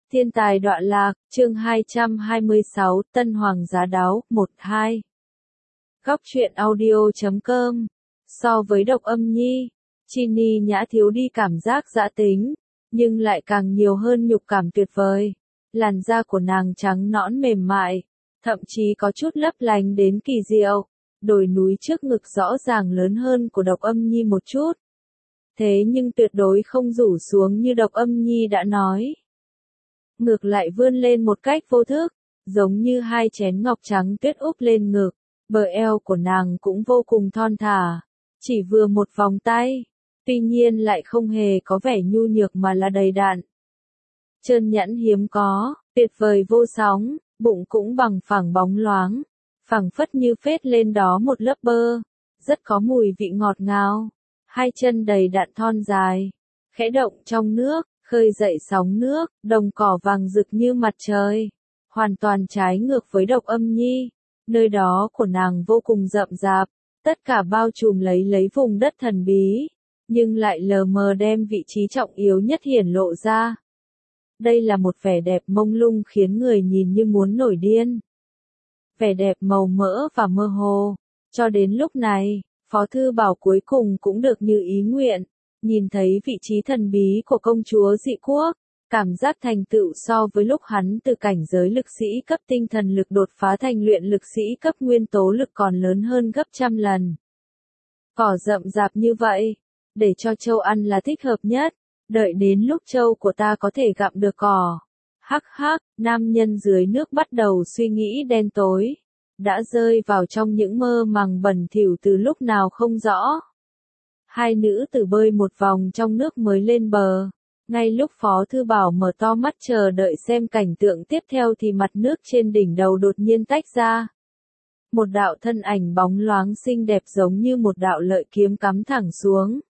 Thiên tài đọa lạc, chương 226, Tân Hoàng giá đáo, 1-2. Góc truyện audio.com. So với Độc Âm Nhi, Chini Nhã thiếu đi cảm giác dã tính, nhưng lại càng nhiều hơn nhục cảm tuyệt vời. Làn da của nàng trắng nõn mềm mại, thậm chí có chút lấp lánh đến kỳ diệu. Đồi núi trước ngực rõ ràng lớn hơn của Độc Âm Nhi một chút. Thế nhưng tuyệt đối không rủ xuống như Độc Âm Nhi đã nói. Ngược lại vươn lên một cách vô thức, giống như hai chén ngọc trắng tuyết úp lên ngực. Bờ eo của nàng cũng vô cùng thon thả, chỉ vừa một vòng tay, tuy nhiên lại không hề có vẻ nhu nhược mà là đầy đặn. Trơn nhẵn hiếm có, tuyệt vời vô sóng, bụng cũng bằng phẳng bóng loáng, phẳng phất như phết lên đó một lớp bơ, rất có mùi vị ngọt ngào. Hai chân đầy đặn thon dài, khẽ động trong nước, khơi dậy sóng nước, đồng cỏ vàng rực như mặt trời. Hoàn toàn trái ngược với Độc Âm Nhi, nơi đó của nàng vô cùng rậm rạp, tất cả bao trùm lấy vùng đất thần bí, nhưng lại lờ mờ đem vị trí trọng yếu nhất hiển lộ ra. Đây là một vẻ đẹp mông lung khiến người nhìn như muốn nổi điên. Vẻ đẹp màu mỡ và mơ hồ, cho đến lúc này, Phó Thư Bảo cuối cùng cũng được như ý nguyện, nhìn thấy vị trí thần bí của công chúa dị quốc, cảm giác thành tựu so với lúc hắn từ cảnh giới lực sĩ cấp tinh thần lực đột phá thành luyện lực sĩ cấp nguyên tố lực còn lớn hơn gấp trăm lần. Cỏ rậm rạp như vậy, để cho trâu ăn là thích hợp nhất, đợi đến lúc trâu của ta có thể gặm được cỏ. Hắc hắc, nam nhân dưới nước bắt đầu suy nghĩ đen tối, đã rơi vào trong những mơ màng bẩn thỉu từ lúc nào không rõ. Hai nữ tử bơi một vòng trong nước mới lên bờ. Ngay lúc Phó Thư Bảo mở to mắt chờ đợi xem cảnh tượng tiếp theo thì mặt nước trên đỉnh đầu đột nhiên tách ra. Một đạo thân ảnh bóng loáng xinh đẹp giống như một đạo lợi kiếm cắm thẳng xuống.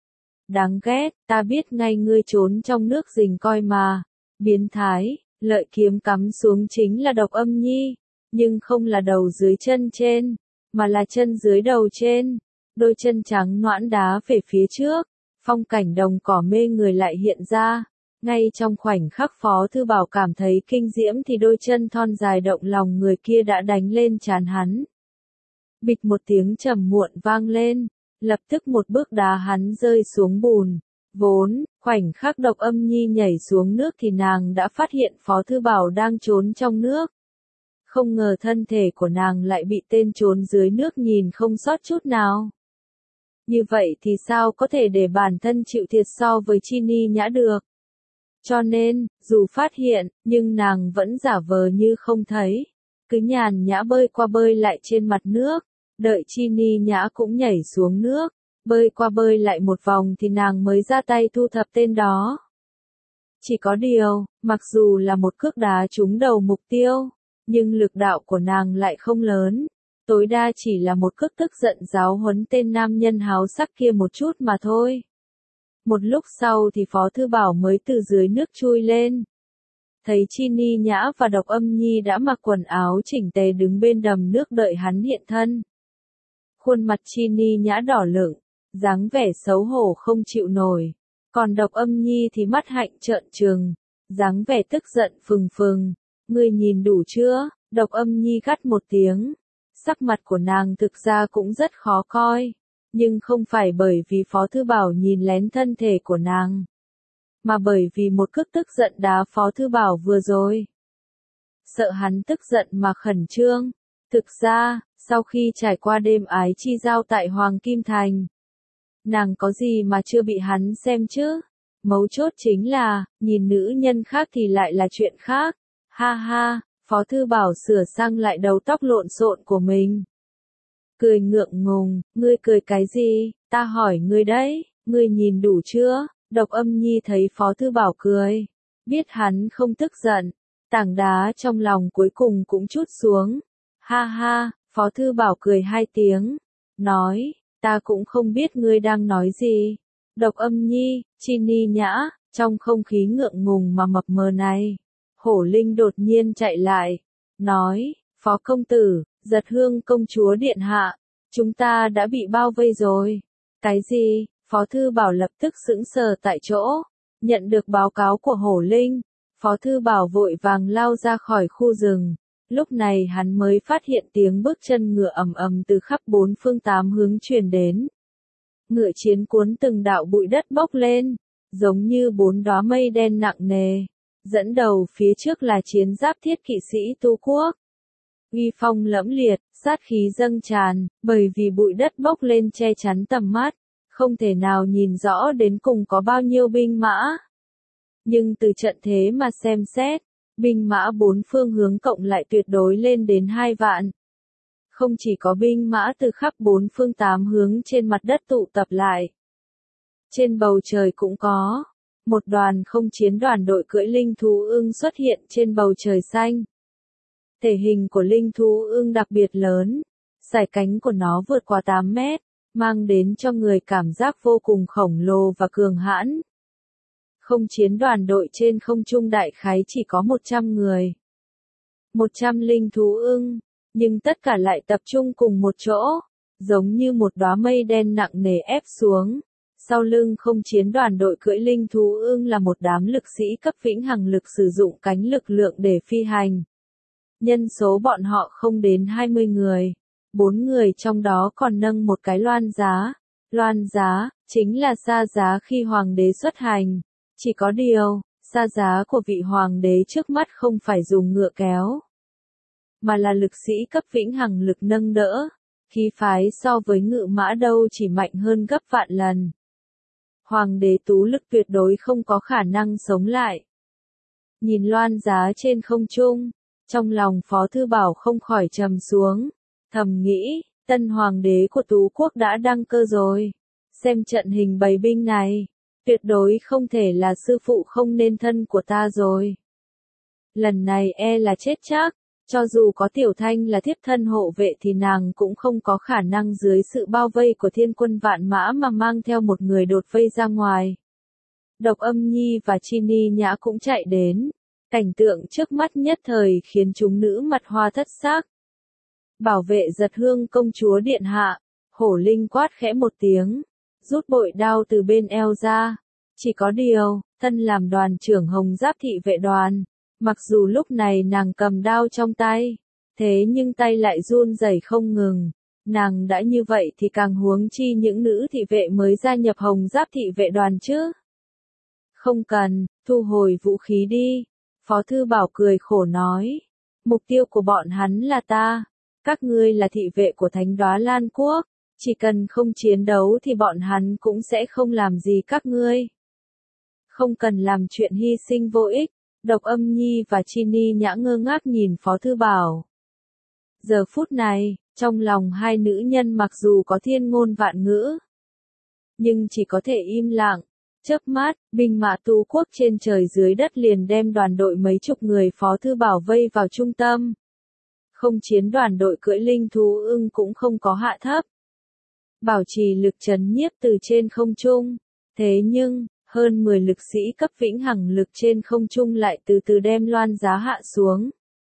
Đáng ghét, ta biết ngay ngươi trốn trong nước rình coi mà. Biến thái, lợi kiếm cắm xuống chính là Độc Âm Nhi, nhưng không là đầu dưới chân trên, mà là chân dưới đầu trên. Đôi chân trắng nõn đá về phía trước, phong cảnh đồng cỏ mê người lại hiện ra. Ngay trong khoảnh khắc Phó Thư Bảo cảm thấy kinh diễm thì đôi chân thon dài động lòng người kia đã đánh lên trán hắn. Bịch một tiếng trầm muộn vang lên, lập tức một bước đá hắn rơi xuống bùn. Vốn, khoảnh khắc Độc Âm Nhi nhảy xuống nước thì nàng đã phát hiện Phó Thư Bảo đang trốn trong nước. Không ngờ thân thể của nàng lại bị tên trốn dưới nước nhìn không sót chút nào. Như vậy thì sao có thể để bản thân chịu thiệt so với Chini Nhã được? Cho nên, dù phát hiện, nhưng nàng vẫn giả vờ như không thấy. Cứ nhàn nhã bơi qua bơi lại trên mặt nước, đợi Chini Nhã cũng nhảy xuống nước, bơi qua bơi lại một vòng thì nàng mới ra tay thu thập tên đó. Chỉ có điều, mặc dù là một cước đá trúng đầu mục tiêu, nhưng lực đạo của nàng lại không lớn. Tối đa chỉ là một cước tức giận giáo huấn tên nam nhân háo sắc kia một chút mà thôi. Một lúc sau thì Phó Thư Bảo mới từ dưới nước chui lên. Thấy Chini Nhã và Độc Âm Nhi đã mặc quần áo chỉnh tề đứng bên đầm nước đợi hắn hiện thân. Khuôn mặt Chini Nhã đỏ lửng, dáng vẻ xấu hổ không chịu nổi. Còn Độc Âm Nhi thì mắt hạnh trợn trừng, dáng vẻ tức giận phừng phừng. Ngươi nhìn đủ chưa? Độc Âm Nhi gắt một tiếng. Sắc mặt của nàng thực ra cũng rất khó coi, nhưng không phải bởi vì Phó Thư Bảo nhìn lén thân thể của nàng, mà bởi vì một cước tức giận đá Phó Thư Bảo vừa rồi. Sợ hắn tức giận mà khẩn trương. Thực ra, sau khi trải qua đêm ái chi giao tại Hoàng Kim Thành, nàng có gì mà chưa bị hắn xem chứ? Mấu chốt chính là, nhìn nữ nhân khác thì lại là chuyện khác. Ha ha. Phó Thư Bảo sửa sang lại đầu tóc lộn xộn của mình. Cười ngượng ngùng, ngươi cười cái gì, ta hỏi ngươi đấy, ngươi nhìn đủ chưa? Độc Âm Nhi thấy Phó Thư Bảo cười, biết hắn không tức giận, tảng đá trong lòng cuối cùng cũng trút xuống. Ha ha, Phó Thư Bảo cười hai tiếng, nói, ta cũng không biết ngươi đang nói gì. Độc Âm Nhi, Chini Nhã, trong không khí ngượng ngùng mà mập mờ này. Hổ Linh đột nhiên chạy lại, nói, Phó công tử, Giật Hương công chúa điện hạ, chúng ta đã bị bao vây rồi. Cái gì? Phó Thư Bảo lập tức sững sờ tại chỗ, nhận được báo cáo của Hổ Linh, Phó Thư Bảo vội vàng lao ra khỏi khu rừng. Lúc này hắn mới phát hiện tiếng bước chân ngựa ầm ầm từ khắp bốn phương tám hướng truyền đến. Ngựa chiến cuốn từng đạo bụi đất bốc lên, giống như bốn đóa mây đen nặng nề. Dẫn đầu phía trước là chiến giáp thiết kỵ sĩ Tu Quốc. Uy phong lẫm liệt, sát khí dâng tràn, bởi vì bụi đất bốc lên che chắn tầm mắt, không thể nào nhìn rõ đến cùng có bao nhiêu binh mã. Nhưng từ trận thế mà xem xét, binh mã bốn phương hướng cộng lại tuyệt đối lên đến 2 vạn. Không chỉ có binh mã từ khắp bốn phương tám hướng trên mặt đất tụ tập lại. Trên bầu trời cũng có. Một đoàn không chiến đoàn đội cưỡi linh thú ưng xuất hiện trên bầu trời xanh. Thể hình của linh thú ưng đặc biệt lớn. Sải cánh của nó vượt qua 8 mét, mang đến cho người cảm giác vô cùng khổng lồ và cường hãn. Không chiến đoàn đội trên không trung đại khái chỉ có 100 người. 100 linh thú ưng, nhưng tất cả lại tập trung cùng một chỗ, giống như một đóa mây đen nặng nề ép xuống. Sau lưng không chiến đoàn đội cưỡi linh thú ưng là một đám lực sĩ cấp vĩnh hằng lực sử dụng cánh lực lượng để phi hành. Nhân số bọn họ không đến 20 người. 4 người trong đó còn nâng một cái loan giá. Loan giá, chính là sa giá khi hoàng đế xuất hành. Chỉ có điều, sa giá của vị hoàng đế trước mắt không phải dùng ngựa kéo, mà là lực sĩ cấp vĩnh hằng lực nâng đỡ. Khí phái so với ngự mã đâu chỉ mạnh hơn gấp vạn lần. Hoàng đế tú lực tuyệt đối không có khả năng sống lại. Nhìn loan giá trên không trung, trong lòng Phó Thư Bảo không khỏi trầm xuống, thầm nghĩ, tân hoàng đế của Tú Quốc đã đăng cơ rồi. Xem trận hình bày binh này, tuyệt đối không thể là sư phụ không nên thân của ta rồi. Lần này là chết chắc, cho dù có Tiểu Thanh là thiếp thân hộ vệ thì nàng cũng không có khả năng dưới sự bao vây của thiên quân vạn mã mà mang theo một người đột vây ra ngoài. Độc Âm Nhi và Chini Nhã cũng chạy đến. Cảnh tượng trước mắt nhất thời khiến chúng nữ mặt hoa thất sắc. Bảo vệ Giật Hương công chúa điện hạ, Hổ Linh quát khẽ một tiếng, rút bội đao từ bên eo ra. Chỉ có điều, thân làm đoàn trưởng Hồng Giáp thị vệ đoàn, mặc dù lúc này nàng cầm đao trong tay, thế nhưng tay lại run rẩy không ngừng. Nàng đã như vậy thì càng huống chi những nữ thị vệ mới gia nhập Hồng Giáp thị vệ đoàn chứ. Không cần, thu hồi vũ khí đi. Phó Thư Bảo cười khổ nói, mục tiêu của bọn hắn là ta, các ngươi là thị vệ của Thánh Đóa Lan Quốc, chỉ cần không chiến đấu thì bọn hắn cũng sẽ không làm gì các ngươi. Không cần làm chuyện hy sinh vô ích. Độc Âm Nhi và Chini Nhã ngơ ngác nhìn Phó Thư Bảo. Giờ phút này, trong lòng hai nữ nhân mặc dù có thiên ngôn vạn ngữ, nhưng chỉ có thể im lặng. Chớp mắt, binh mã Tú Quốc trên trời dưới đất liền đem đoàn đội mấy chục người Phó Thư Bảo vây vào trung tâm. Không chiến đoàn đội cưỡi linh thú ưng cũng không có hạ thấp, bảo trì lực trấn nhiếp từ trên không trung. Thế nhưng, hơn 10 lực sĩ cấp vĩnh hằng lực trên không trung lại từ từ đem loan giá hạ xuống.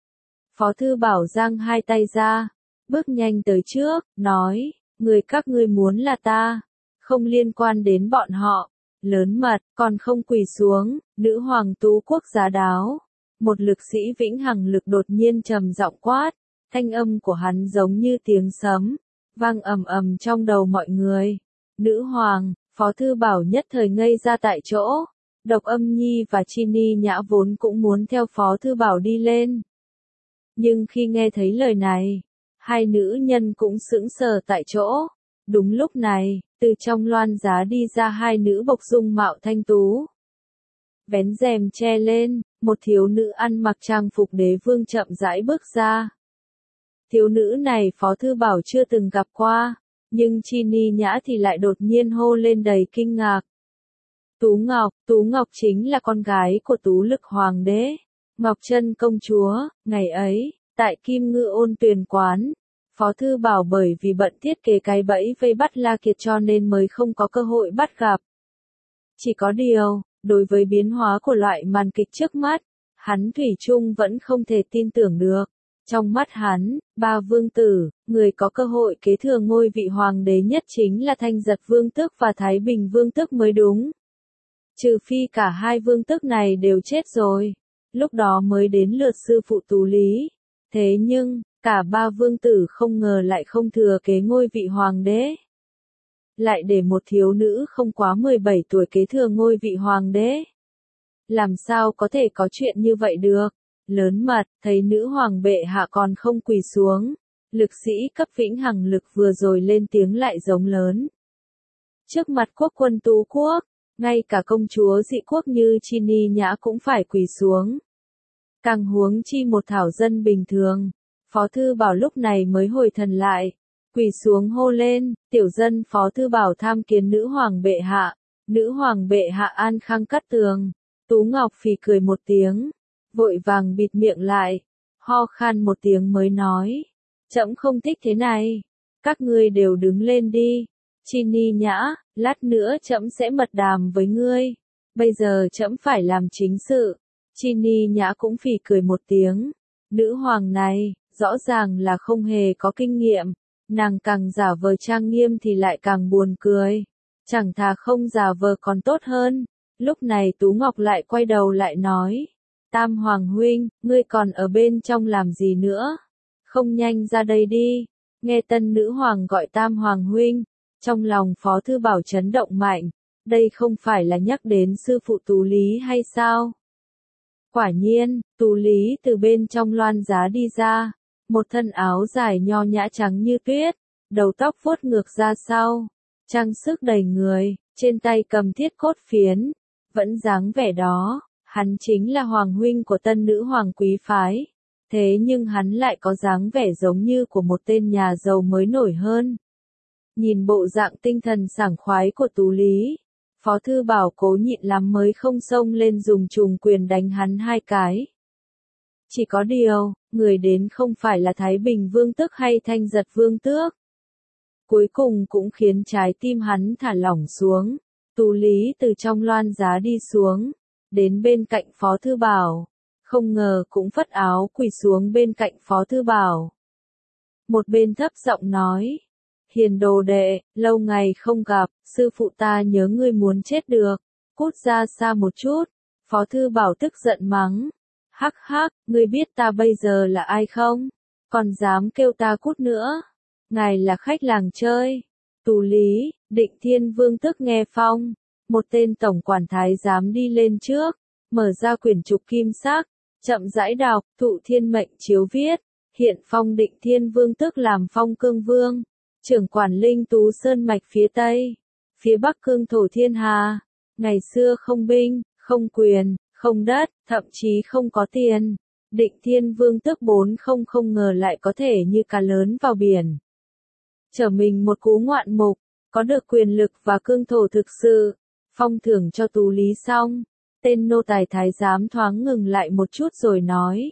Phó Thư Bảo giang hai tay ra, bước nhanh tới trước, nói, người các ngươi muốn là ta, không liên quan đến bọn họ. Lớn mật, còn không quỳ xuống. Nữ hoàng Tú Quốc Giá Đáo. Một lực sĩ vĩnh hằng lực đột nhiên trầm giọng quát, thanh âm của hắn giống như tiếng sấm, vang ầm ầm trong đầu mọi người. Nữ hoàng, Phó Thư Bảo nhất thời ngây ra tại chỗ. Độc Âm Nhi và Chini Nhã vốn cũng muốn theo Phó Thư Bảo đi lên. Nhưng khi nghe thấy lời này, hai nữ nhân cũng sững sờ tại chỗ. Đúng lúc này, từ trong loan giá đi ra hai nữ bộc dung mạo thanh tú. Vén rèm che lên, một thiếu nữ ăn mặc trang phục đế vương chậm rãi bước ra. Thiếu nữ này Phó Thư Bảo chưa từng gặp qua, nhưng Chini Nhã thì lại đột nhiên hô lên đầy kinh ngạc. Tú Ngọc chính là con gái của Tú Lực Hoàng đế, Ngọc Trân công chúa. Ngày ấy, tại Kim Ngư Ôn Tuyền quán, Phó Thư Bảo bởi vì bận thiết kế cái bẫy vây bắt La Kiệt cho nên mới không có cơ hội bắt gặp. Chỉ có điều, đối với biến hóa của loại màn kịch trước mắt, hắn thủy chung vẫn không thể tin tưởng được. Trong mắt hắn, ba vương tử, người có cơ hội kế thừa ngôi vị hoàng đế nhất chính là Thanh Giật Vương Tước và Thái Bình Vương Tước mới đúng. Trừ phi cả hai vương tước này đều chết rồi, lúc đó mới đến lượt sư phụ Tú Lý. Thế nhưng, cả ba vương tử không ngờ lại không thừa kế ngôi vị hoàng đế. Lại để một thiếu nữ không quá 17 tuổi kế thừa ngôi vị hoàng đế. Làm sao có thể có chuyện như vậy được? Lớn mật, thấy nữ hoàng bệ hạ còn không quỳ xuống. Lực sĩ cấp vĩnh hằng lực vừa rồi lên tiếng lại giống lớn. Trước mặt quốc quân Tú quốc, ngay cả công chúa dị quốc như Chini Nhã cũng phải quỳ xuống. Càng huống chi một thảo dân bình thường. Phó Thư Bảo lúc này mới hồi thần lại. Quỳ xuống hô lên, tiểu dân Phó Thư Bảo tham kiến nữ hoàng bệ hạ. Nữ hoàng bệ hạ an khang cát tường. Tú Ngọc phì cười một tiếng, vội vàng bịt miệng lại, ho khan một tiếng mới nói. Trẫm không thích thế này. Các ngươi đều đứng lên đi. Chini Nhã, lát nữa trẫm sẽ mật đàm với ngươi. Bây giờ trẫm phải làm chính sự. Chini Nhã cũng phì cười một tiếng. Nữ hoàng này, rõ ràng là không hề có kinh nghiệm. Nàng càng giả vờ trang nghiêm thì lại càng buồn cười. Chẳng thà không giả vờ còn tốt hơn. Lúc này Tú Ngọc lại quay đầu lại nói. Tam Hoàng huynh, ngươi còn ở bên trong làm gì nữa? Không nhanh ra đây đi. Nghe tân nữ hoàng gọi Tam Hoàng huynh. Trong lòng Phó Thư Bảo chấn động mạnh. Đây không phải là nhắc đến sư phụ Tú Lý hay sao? Quả nhiên, Tú Lý từ bên trong loan giá đi ra. Một thân áo dài nho nhã trắng như tuyết. Đầu tóc vuốt ngược ra sau. Trang sức đầy người, trên tay cầm thiết cốt phiến. Vẫn dáng vẻ đó, hắn chính là hoàng huynh của tân nữ hoàng quý phái. Thế nhưng hắn lại có dáng vẻ giống như của một tên nhà giàu mới nổi hơn. Nhìn bộ dạng tinh thần sảng khoái của Tú Lý, Phó Thư Bảo cố nhịn lắm mới không xông lên dùng trùm quyền đánh hắn hai cái. Chỉ có điều, người đến không phải là Thái Bình Vương Tước hay Thanh Giật Vương Tước. Cuối cùng cũng khiến trái tim hắn thả lỏng xuống. Tú Lý từ trong loan giá đi xuống, đến bên cạnh Phó Thư Bảo. Không ngờ cũng phất áo quỳ xuống bên cạnh Phó Thư Bảo. Một bên thấp giọng nói. Hiền đồ đệ, lâu ngày không gặp, sư phụ ta nhớ ngươi muốn chết được. Cút ra xa một chút. Phó Thư Bảo tức giận mắng. Hắc hắc, ngươi biết ta bây giờ là ai không? Còn dám kêu ta cút nữa. Ngài là khách làng chơi. Tú Lý, Định Thiên Vương Tước nghe phong. Một tên tổng quản thái giám đi lên trước. Mở ra quyển trục kim sắc. Chậm rãi đọc, thụ thiên mệnh chiếu viết. Hiện phong Định Thiên Vương Tước làm phong cương vương. Trưởng quản Linh Tú Sơn mạch phía Tây. Phía Bắc cương thổ thiên hà. Ngày xưa không binh, không quyền, không đất, thậm chí không có tiền. Định Thiên Vương Tước 4 không ngờ lại có thể như cá lớn vào biển. Trở mình một cú ngoạn mục, có được quyền lực và cương thổ thực sự. Phong thưởng cho Tú Lý xong, tên nô tài thái giám thoáng ngừng lại một chút rồi nói.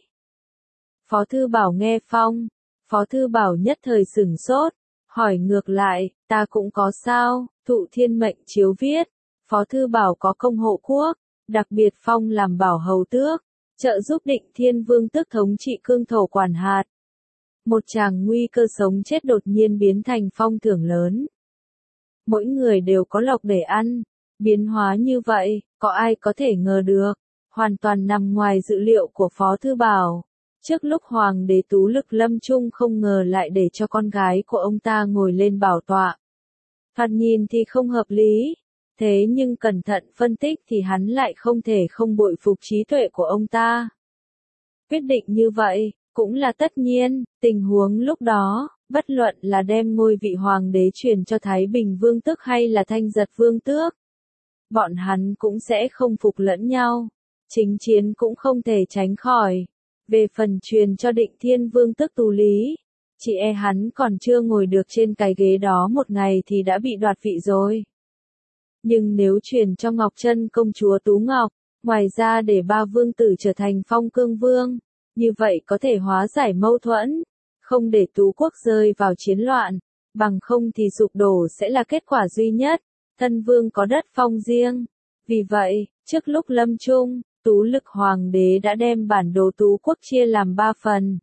Phó Thư Bảo nghe phong, Phó Thư Bảo nhất thời sửng sốt, hỏi ngược lại, ta cũng có sao, thụ thiên mệnh chiếu viết. Phó Thư Bảo có công hộ quốc, đặc biệt phong làm bảo hầu tước, trợ giúp Định Thiên Vương Tước thống trị cương thổ quản hạt. Một chàng nguy cơ sống chết đột nhiên biến thành phong thưởng lớn. Mỗi người đều có lộc để ăn, biến hóa như vậy, có ai có thể ngờ được, hoàn toàn nằm ngoài dự liệu của Phó Thư Bảo. Trước lúc Hoàng đế Tú Lực lâm chung không ngờ lại để cho con gái của ông ta ngồi lên bảo tọa. Thoạt nhìn thì không hợp lý, thế nhưng cẩn thận phân tích thì hắn lại không thể không bội phục trí tuệ của ông ta. Quyết định như vậy, cũng là tất nhiên, tình huống lúc đó, bất luận là đem ngôi vị hoàng đế truyền cho Thái Bình Vương Tước hay là Thanh Giật Vương Tước. Bọn hắn cũng sẽ không phục lẫn nhau, chính chiến cũng không thể tránh khỏi. Về phần truyền cho Định Thiên Vương Tước Tú Lý, chỉ e hắn còn chưa ngồi được trên cái ghế đó một ngày thì đã bị đoạt vị rồi. Nhưng nếu truyền cho Ngọc Trân công chúa Tú Ngọc, ngoài ra để ba vương tử trở thành phong cương vương, như vậy có thể hóa giải mâu thuẫn, không để Tú quốc rơi vào chiến loạn, bằng không thì sụp đổ sẽ là kết quả duy nhất, thân vương có đất phong riêng. Vì vậy, trước lúc lâm chung, Tú Lực hoàng đế đã đem bản đồ Tú quốc chia làm 3 phần.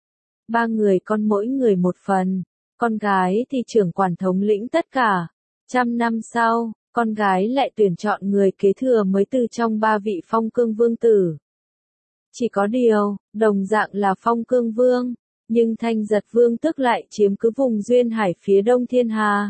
3 người con mỗi người một phần, con gái thì trưởng quản thống lĩnh tất cả. 100 năm sau, con gái lại tuyển chọn người kế thừa mới từ trong 3 vị phong cương vương tử. Chỉ có điều, đồng dạng là Phong Cương Vương, nhưng Thanh Giật Vương tức lại chiếm cứ vùng duyên hải phía đông thiên hà.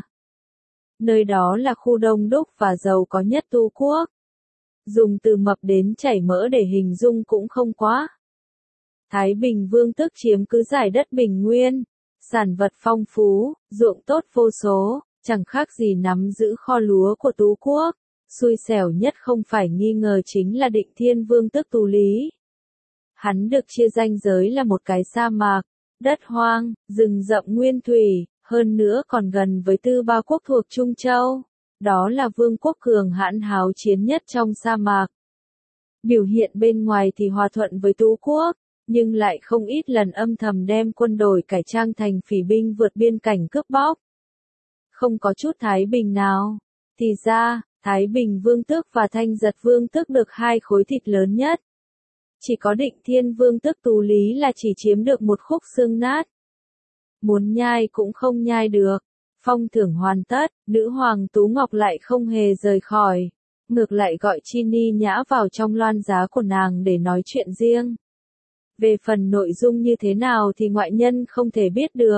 Nơi đó là khu đông đúc và giàu có nhất Tu Quốc. Dùng từ mập đến chảy mỡ để hình dung cũng không quá. Thái Bình Vương tức chiếm cứ giải đất bình nguyên, sản vật phong phú, ruộng tốt vô số, chẳng khác gì nắm giữ kho lúa của Tú Quốc. Xui xẻo nhất không phải nghi ngờ chính là Định Thiên Vương tức Tú Lý. Hắn được chia ranh giới là một cái sa mạc, đất hoang, rừng rậm nguyên thủy, hơn nữa còn gần với Tư Ba Quốc thuộc Trung Châu. Đó là vương quốc cường hãn háo chiến nhất trong sa mạc. Biểu hiện bên ngoài thì hòa thuận với Tú Quốc, nhưng lại không ít lần âm thầm đem quân đội cải trang thành phỉ binh vượt biên cảnh cướp bóc. Không có chút thái bình nào. Thì ra, Thái Bình Vương tước và Thanh Giật Vương tước được hai khối thịt lớn nhất. Chỉ có Định Thiên Vương tước Tú Lý là chỉ chiếm được một khúc xương nát. Muốn nhai cũng không nhai được. Phong thưởng hoàn tất, nữ hoàng Tú Ngọc lại không hề rời khỏi. Ngược lại gọi Chini Nhã vào trong loan giá của nàng để nói chuyện riêng. Về phần nội dung như thế nào thì ngoại nhân không thể biết được.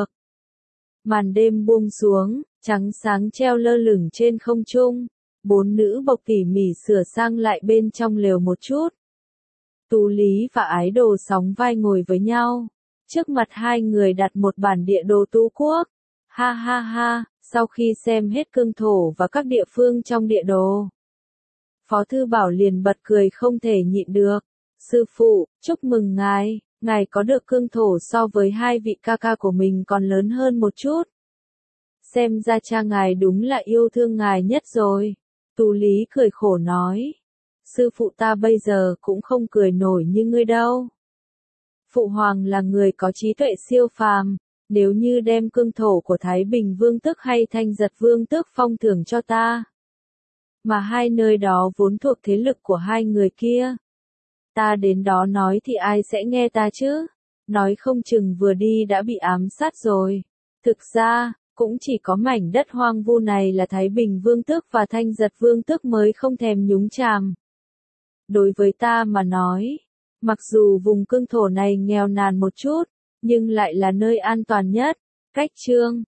Màn đêm buông xuống, trắng sáng treo lơ lửng trên không trung. Bốn nữ bộc tỉ mỉ sửa sang lại bên trong lều một chút. Tú Lý và Ái Đồ sóng vai ngồi với nhau. Trước mặt hai người đặt một bản địa đồ Tú Quốc. Ha ha ha, sau khi xem hết cương thổ và các địa phương trong địa đồ. Phó Thư Bảo liền bật cười không thể nhịn được. Sư phụ, chúc mừng ngài có được cương thổ so với hai vị ca ca của mình còn lớn hơn một chút. Xem ra cha ngài đúng là yêu thương ngài nhất rồi. Tú Lý cười khổ nói. Sư phụ ta bây giờ cũng không cười nổi như ngươi đâu. Phụ hoàng là người có trí tuệ siêu phàm. Nếu như đem cương thổ của Thái Bình Vương tước hay Thanh Giật Vương tước phong thưởng cho ta. Mà hai nơi đó vốn thuộc thế lực của hai người kia. Ta đến đó nói thì ai sẽ nghe ta chứ? Nói không chừng vừa đi đã bị ám sát rồi. Thực ra, cũng chỉ có mảnh đất hoang vu này là Thái Bình Vương tước và Thanh Giật Vương tước mới không thèm nhúng chàm. Đối với ta mà nói, mặc dù vùng cương thổ này nghèo nàn một chút, nhưng lại là nơi an toàn nhất. Cách chương